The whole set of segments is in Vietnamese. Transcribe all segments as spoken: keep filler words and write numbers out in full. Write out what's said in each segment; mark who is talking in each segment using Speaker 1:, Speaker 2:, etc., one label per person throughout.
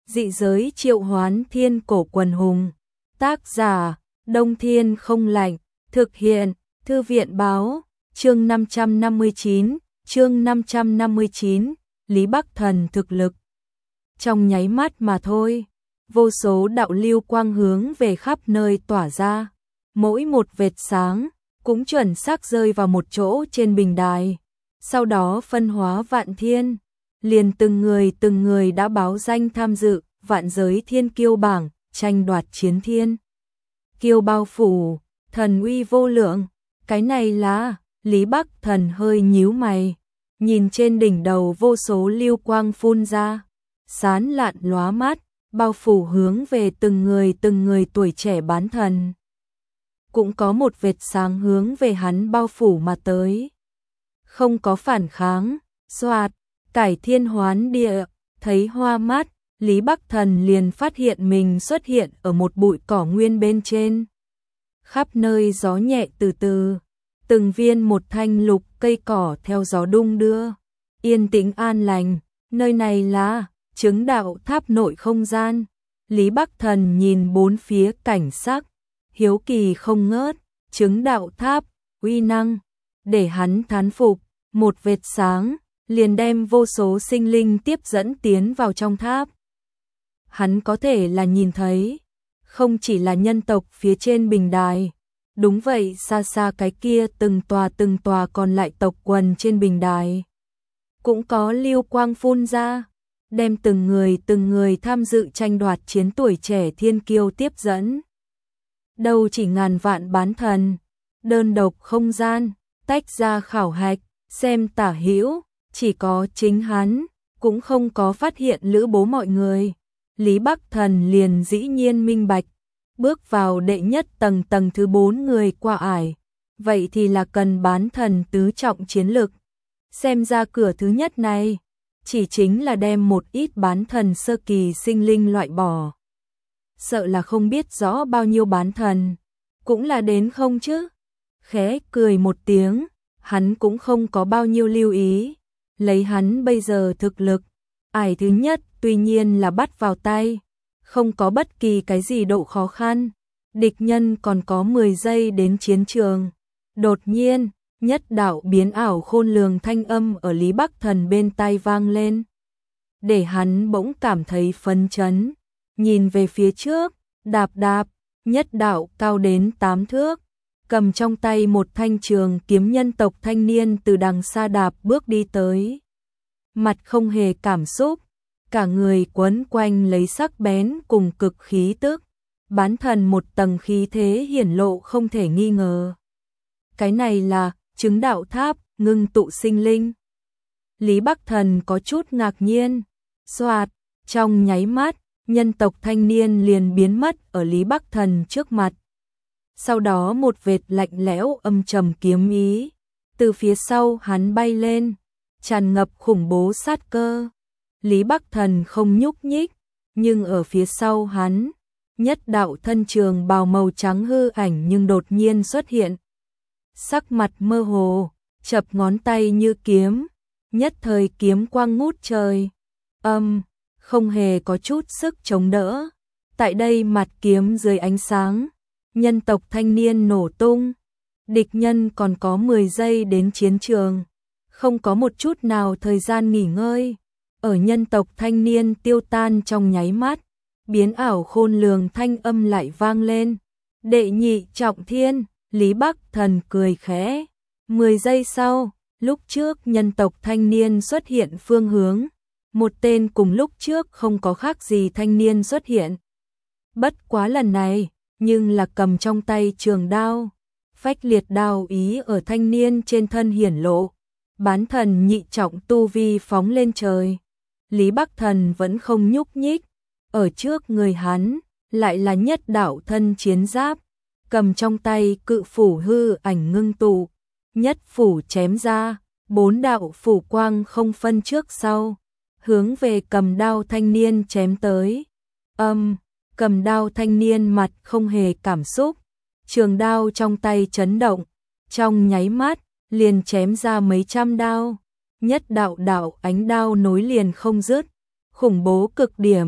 Speaker 1: Dị giới triệu hoán thiên cổ quần hùng. Tác giả, Đông Thiên không lạnh. Thực hiện, Thư viện báo. Chương năm trăm năm mươi chín, chương năm trăm năm mươi chín, Lý Bắc Thần thực lực. Trong nháy mắt mà thôi, vô số đạo lưu quang hướng về khắp nơi tỏa ra. Mỗi một vệt sáng, cũng chuẩn xác rơi vào một chỗ trên bình đài. Sau đó phân hóa vạn thiên, liền từng người từng người đã báo danh tham dự vạn giới thiên kiêu bảng, tranh đoạt chiến thiên. Kiêu bao phủ, thần uy vô lượng, cái này là, Lý Bắc Thần hơi nhíu mày, nhìn trên đỉnh đầu vô số lưu quang phun ra, sán lạn lóa mắt, bao phủ hướng về từng người từng người tuổi trẻ bán thần. Cũng có một vệt sáng hướng về hắn bao phủ mà tới. Không có phản kháng, xoạt, cải thiên hoán địa, thấy hoa mắt, Lý Bắc Thần liền phát hiện mình xuất hiện ở một bụi cỏ nguyên bên trên. Khắp nơi gió nhẹ từ từ, từng viên một thanh lục cây cỏ theo gió đung đưa, yên tĩnh an lành, nơi này là chứng đạo tháp nội không gian. Lý Bắc Thần nhìn bốn phía cảnh sắc, hiếu kỳ không ngớt, chứng đạo tháp, uy năng, để hắn thán phục, một vệt sáng, liền đem vô số sinh linh tiếp dẫn tiến vào trong tháp. Hắn có thể là nhìn thấy, không chỉ là nhân tộc phía trên bình đài, đúng vậy xa xa cái kia từng tòa từng tòa còn lại tộc quần trên bình đài. Cũng có lưu quang phun ra, đem từng người từng người tham dự tranh đoạt chiến tuổi trẻ thiên kiêu tiếp dẫn. Đâu chỉ ngàn vạn bán thần, đơn độc không gian, tách ra khảo hạch, xem tả hữu, chỉ có chính hắn, cũng không có phát hiện lữ bố mọi người. Lý Bắc Thần liền dĩ nhiên minh bạch, bước vào đệ nhất tầng tầng thứ bốn người qua ải, vậy thì là cần bán thần tứ trọng chiến lực. Xem ra cửa thứ nhất này, chỉ chính là đem một ít bán thần sơ kỳ sinh linh loại bỏ. Sợ là không biết rõ bao nhiêu bán thần, cũng là đến không chứ. Khẽ cười một tiếng, hắn cũng không có bao nhiêu lưu ý, lấy hắn bây giờ thực lực, ải thứ nhất tuy nhiên là bắt vào tay, không có bất kỳ cái gì độ khó khăn, địch nhân còn có mười giây đến chiến trường. Đột nhiên, nhất đạo biến ảo khôn lường thanh âm ở Lý Bắc Thần bên tai vang lên, để hắn bỗng cảm thấy phấn chấn, nhìn về phía trước, đạp đạp, nhất đạo cao đến tám thước, cầm trong tay một thanh trường kiếm nhân tộc thanh niên từ đằng xa đạp bước đi tới. Mặt không hề cảm xúc, cả người quấn quanh lấy sắc bén cùng cực khí tức, bán thần một tầng khí thế hiển lộ không thể nghi ngờ. Cái này là chứng đạo tháp, ngưng tụ sinh linh. Lý Bắc Thần có chút ngạc nhiên, xoạt, trong nháy mắt, nhân tộc thanh niên liền biến mất ở Lý Bắc Thần trước mặt. Sau đó một vệt lạnh lẽo âm trầm kiếm ý, từ phía sau hắn bay lên, tràn ngập khủng bố sát cơ. Lý Bắc Thần không nhúc nhích, nhưng ở phía sau hắn, nhất đạo thân trường bào màu trắng hư ảnh nhưng đột nhiên xuất hiện. Sắc mặt mơ hồ, chập ngón tay như kiếm, nhất thời kiếm quang ngút trời. Âm, không hề có chút sức chống đỡ. Tại đây mặt kiếm dưới ánh sáng, nhân tộc thanh niên nổ tung. Địch nhân còn có mười giây đến chiến trường, không có một chút nào thời gian nghỉ ngơi. Ở nhân tộc thanh niên tiêu tan trong nháy mắt, biến ảo khôn lường thanh âm lại vang lên. Đệ nhị trọng thiên, Lý Bắc Thần cười khẽ. Mười giây sau, lúc trước nhân tộc thanh niên xuất hiện phương hướng, một tên cùng lúc trước không có khác gì thanh niên xuất hiện. Bất quá lần này, nhưng là cầm trong tay trường đao, phách liệt đao ý ở thanh niên trên thân hiển lộ. Bán thần nhị trọng tu vi phóng lên trời. Lý Bắc Thần vẫn không nhúc nhích, ở trước người hắn lại là nhất đạo thân chiến giáp, cầm trong tay cự phủ hư ảnh ngưng tụ, nhất phủ chém ra, bốn đạo phủ quang không phân trước sau, hướng về cầm đao thanh niên chém tới. Âm, cầm đao thanh niên mặt không hề cảm xúc, trường đao trong tay chấn động, trong nháy mắt liền chém ra mấy trăm đao. Nhất đạo đạo ánh đao nối liền không dứt, khủng bố cực điểm,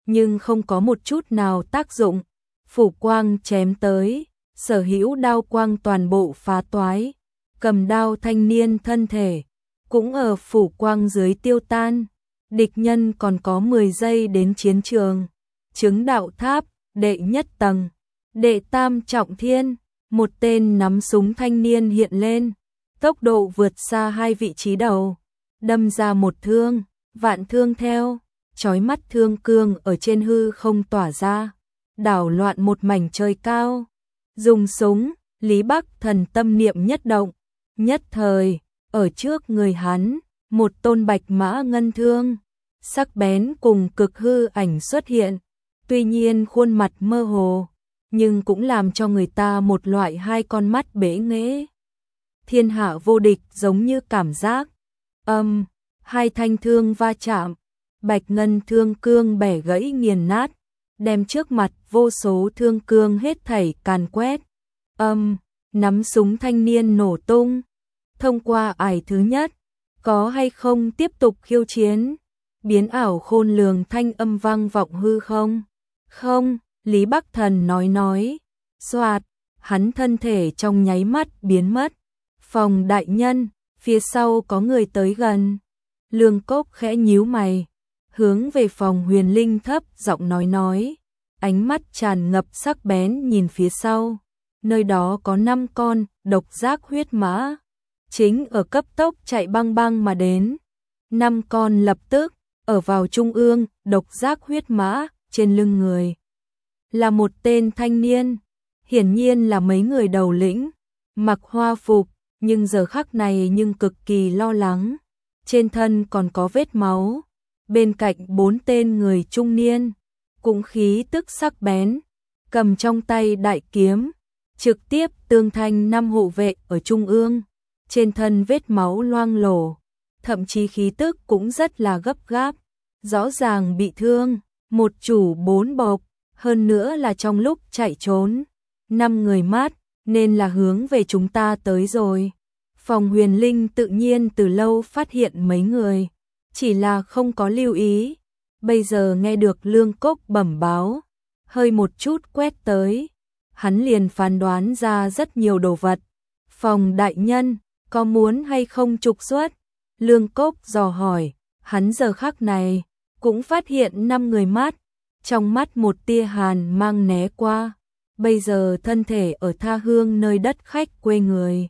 Speaker 1: nhưng không có một chút nào tác dụng. Phủ quang chém tới, sở hữu đao quang toàn bộ phá toái, cầm đao thanh niên thân thể cũng ở phủ quang dưới tiêu tan. Địch nhân còn có mười giây đến chiến trường. Chứng đạo tháp, đệ nhất tầng, đệ tam trọng thiên, một tên nắm súng thanh niên hiện lên, tốc độ vượt xa hai vị trí đầu, đâm ra một thương, vạn thương theo, chói mắt thương cương ở trên hư không tỏa ra, đảo loạn một mảnh trời cao. Dùng súng, Lý Bắc Thần tâm niệm nhất động, nhất thời, ở trước người hắn, một tôn bạch mã ngân thương, sắc bén cùng cực hư ảnh xuất hiện, tuy nhiên khuôn mặt mơ hồ, nhưng cũng làm cho người ta một loại hai con mắt bế nghễ. Thiên hạ vô địch giống như cảm giác, âm, hai thanh thương va chạm, bạch ngân thương cương bẻ gãy nghiền nát, đem trước mặt vô số thương cương hết thảy càn quét. Âm, nắm súng thanh niên nổ tung. Thông qua ải thứ nhất, có hay không tiếp tục khiêu chiến? Biến ảo khôn lường thanh âm vang vọng hư không? Không, Lý Bắc Thần nói nói. Soạt, hắn thân thể trong nháy mắt biến mất. Phòng đại nhân, phía sau có người tới gần. Lương Cốc khẽ nhíu mày, hướng về phòng Huyền Linh thấp giọng nói nói, ánh mắt tràn ngập sắc bén nhìn phía sau. Nơi đó có năm con độc giác huyết mã, chính ở cấp tốc chạy băng băng mà đến. Năm con lập tức ở vào trung ương, độc giác huyết mã trên lưng người là một tên thanh niên, hiển nhiên là mấy người đầu lĩnh, mặc hoa phục, nhưng giờ khắc này nhưng cực kỳ lo lắng. Trên thân còn có vết máu, bên cạnh bốn tên người trung niên, cũng khí tức sắc bén, cầm trong tay đại kiếm, trực tiếp tương thanh năm hộ vệ ở trung ương, trên thân vết máu loang lổ, thậm chí khí tức cũng rất là gấp gáp, rõ ràng bị thương, một chủ bốn bộc, hơn nữa là trong lúc chạy trốn, năm người mát, nên là hướng về chúng ta tới rồi. Phòng Huyền Linh tự nhiên từ lâu phát hiện mấy người, chỉ là không có lưu ý, bây giờ nghe được Lương Cốc bẩm báo, hơi một chút quét tới, hắn liền phán đoán ra rất nhiều đồ vật. Phòng đại nhân, có muốn hay không trục xuất? Lương Cốc dò hỏi, hắn giờ khắc này, cũng phát hiện năm người mát, trong mắt một tia hàn mang né qua, bây giờ thân thể ở tha hương nơi đất khách quê người.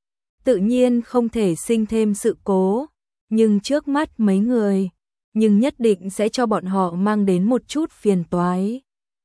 Speaker 1: Tự nhiên không thể sinh thêm sự cố, nhưng trước mắt mấy người, nhưng nhất định sẽ cho bọn họ mang đến một chút phiền toái.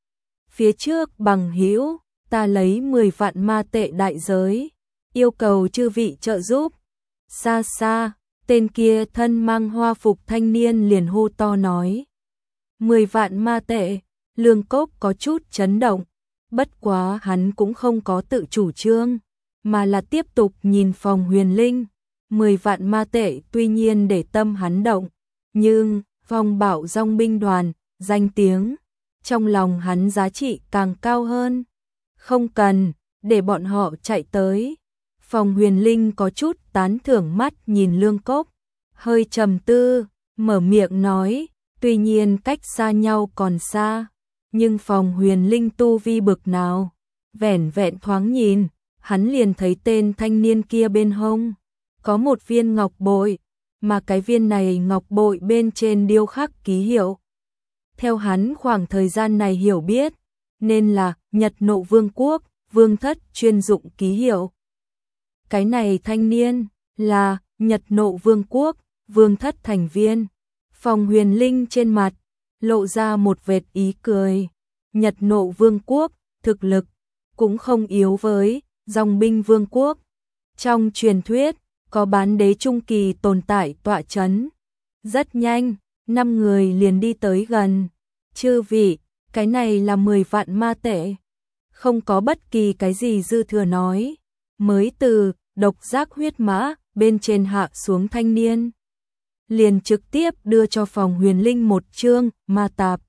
Speaker 1: Phía trước bằng hữu, ta lấy mười vạn ma tệ đại giới, yêu cầu chư vị trợ giúp. Xa xa, tên kia thân mang hoa phục thanh niên liền hô to nói. mười vạn ma tệ, Lương Cốc có chút chấn động, bất quá hắn cũng không có tự chủ trương, mà là tiếp tục nhìn phòng Huyền Linh. mười vạn ma tệ tuy nhiên để tâm hắn động, nhưng Phong Bảo Dòng binh đoàn, danh tiếng, trong lòng hắn giá trị càng cao hơn. Không cần, để bọn họ chạy tới. Phòng Huyền Linh có chút tán thưởng mắt nhìn Lương Cốc, hơi trầm tư, mở miệng nói, tuy nhiên cách xa nhau còn xa, nhưng Phòng Huyền Linh tu vi bực nào, vẻn vẹn thoáng nhìn, hắn liền thấy tên thanh niên kia bên hông, có một viên ngọc bội, mà cái viên này ngọc bội bên trên điêu khắc ký hiệu. Theo hắn khoảng thời gian này hiểu biết, nên là Nhật Nộ Vương quốc, vương thất chuyên dụng ký hiệu. Cái này thanh niên là Nhật Nộ Vương quốc, vương thất thành viên. Phòng Huyền Linh trên mặt lộ ra một vệt ý cười. Nhật Nộ Vương quốc thực lực cũng không yếu với Dòng binh Vương quốc. Trong truyền thuyết có bán đế trung kỳ tồn tại tọa chấn. Rất nhanh, năm người liền đi tới gần. Chư vị, cái này là mười vạn ma tệ. Không có bất kỳ cái gì dư thừa nói. Mới từ độc giác huyết mã bên trên hạ xuống thanh niên, liền trực tiếp đưa cho Phòng Huyền Linh một chương ma tạp.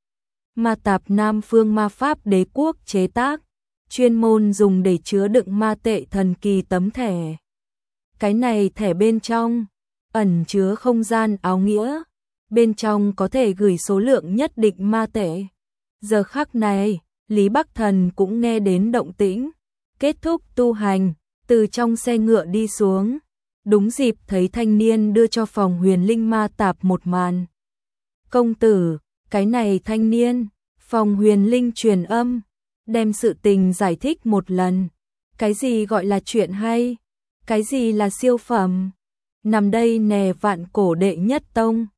Speaker 1: Ma tạp Nam Phương Ma Pháp Đế quốc chế tác, chuyên môn dùng để chứa đựng ma tệ thần kỳ tấm thẻ. Cái này thẻ bên trong ẩn chứa không gian áo nghĩa, bên trong có thể gửi số lượng nhất định ma tệ. Giờ khắc này, Lý Bắc Thần cũng nghe đến động tĩnh, kết thúc tu hành, từ trong xe ngựa đi xuống, đúng dịp thấy thanh niên đưa cho phòng huyền linh ma tạp một màn. Công tử, cái này thanh niên, phòng huyền linh truyền âm, đem sự tình giải thích một lần. Cái gì gọi là chuyện hay? Cái gì là siêu phẩm? Nằm đây nè vạn cổ đệ nhất tông.